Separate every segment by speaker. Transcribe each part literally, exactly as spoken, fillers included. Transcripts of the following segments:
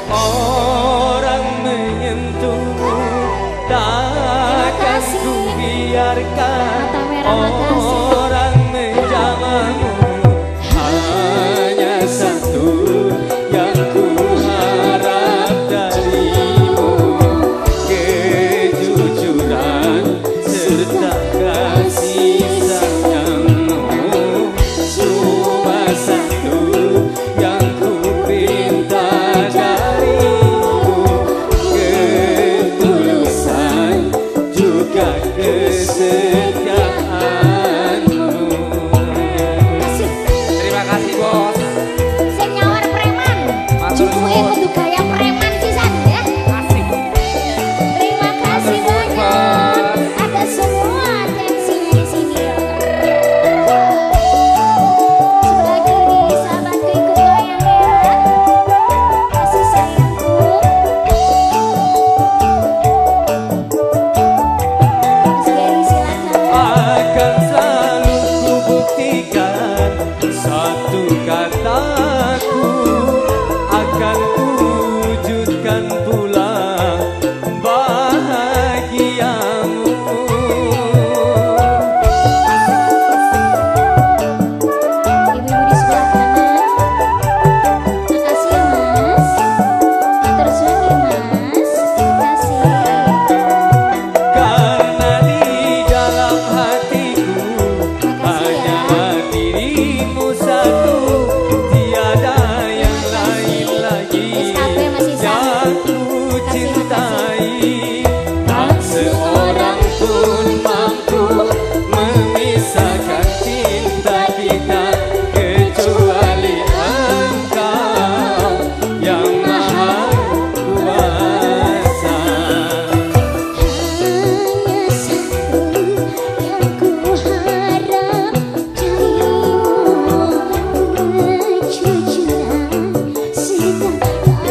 Speaker 1: orang menyentuhmu, takkan ku biarkan orang menjamahmu. Hanya satu yang ku harap darimu, kejujuran serta kasih sayangmu. Cuma satu yang ku pinta darimu, ketulusan juga kesetiaanmu. Terima kasih bos.
Speaker 2: Sing nyawar preman, jupuke kudu gaya preman pisan ya.
Speaker 1: Asik.
Speaker 2: Terima kasih banyak. Ada semua atensinya di sini. Sebelah kiri sahabatku ikut goyang ya. Kasih sayangku. Mas Gary silakan.
Speaker 1: Akan selalu ku buktikan satu kataku, akan ku wujudkan pula bahagiamu.
Speaker 2: Ibu-ibu di sebelah kanan. Makasih ya Mas. Terus lagi Mas. Makasih.
Speaker 1: Karena di dalam hatiku hanya dirimu satu, tiada yang lain lagi
Speaker 2: S K P masih sama.
Speaker 1: yang ku cintai. Tak seorang pun mampu memisahkan cinta kita, kecuali Engkau yang maha kuasa.
Speaker 2: Hanya satu yang ku harap darimu, kejujuran serta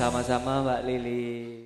Speaker 1: Sama-sama Mbak Lili.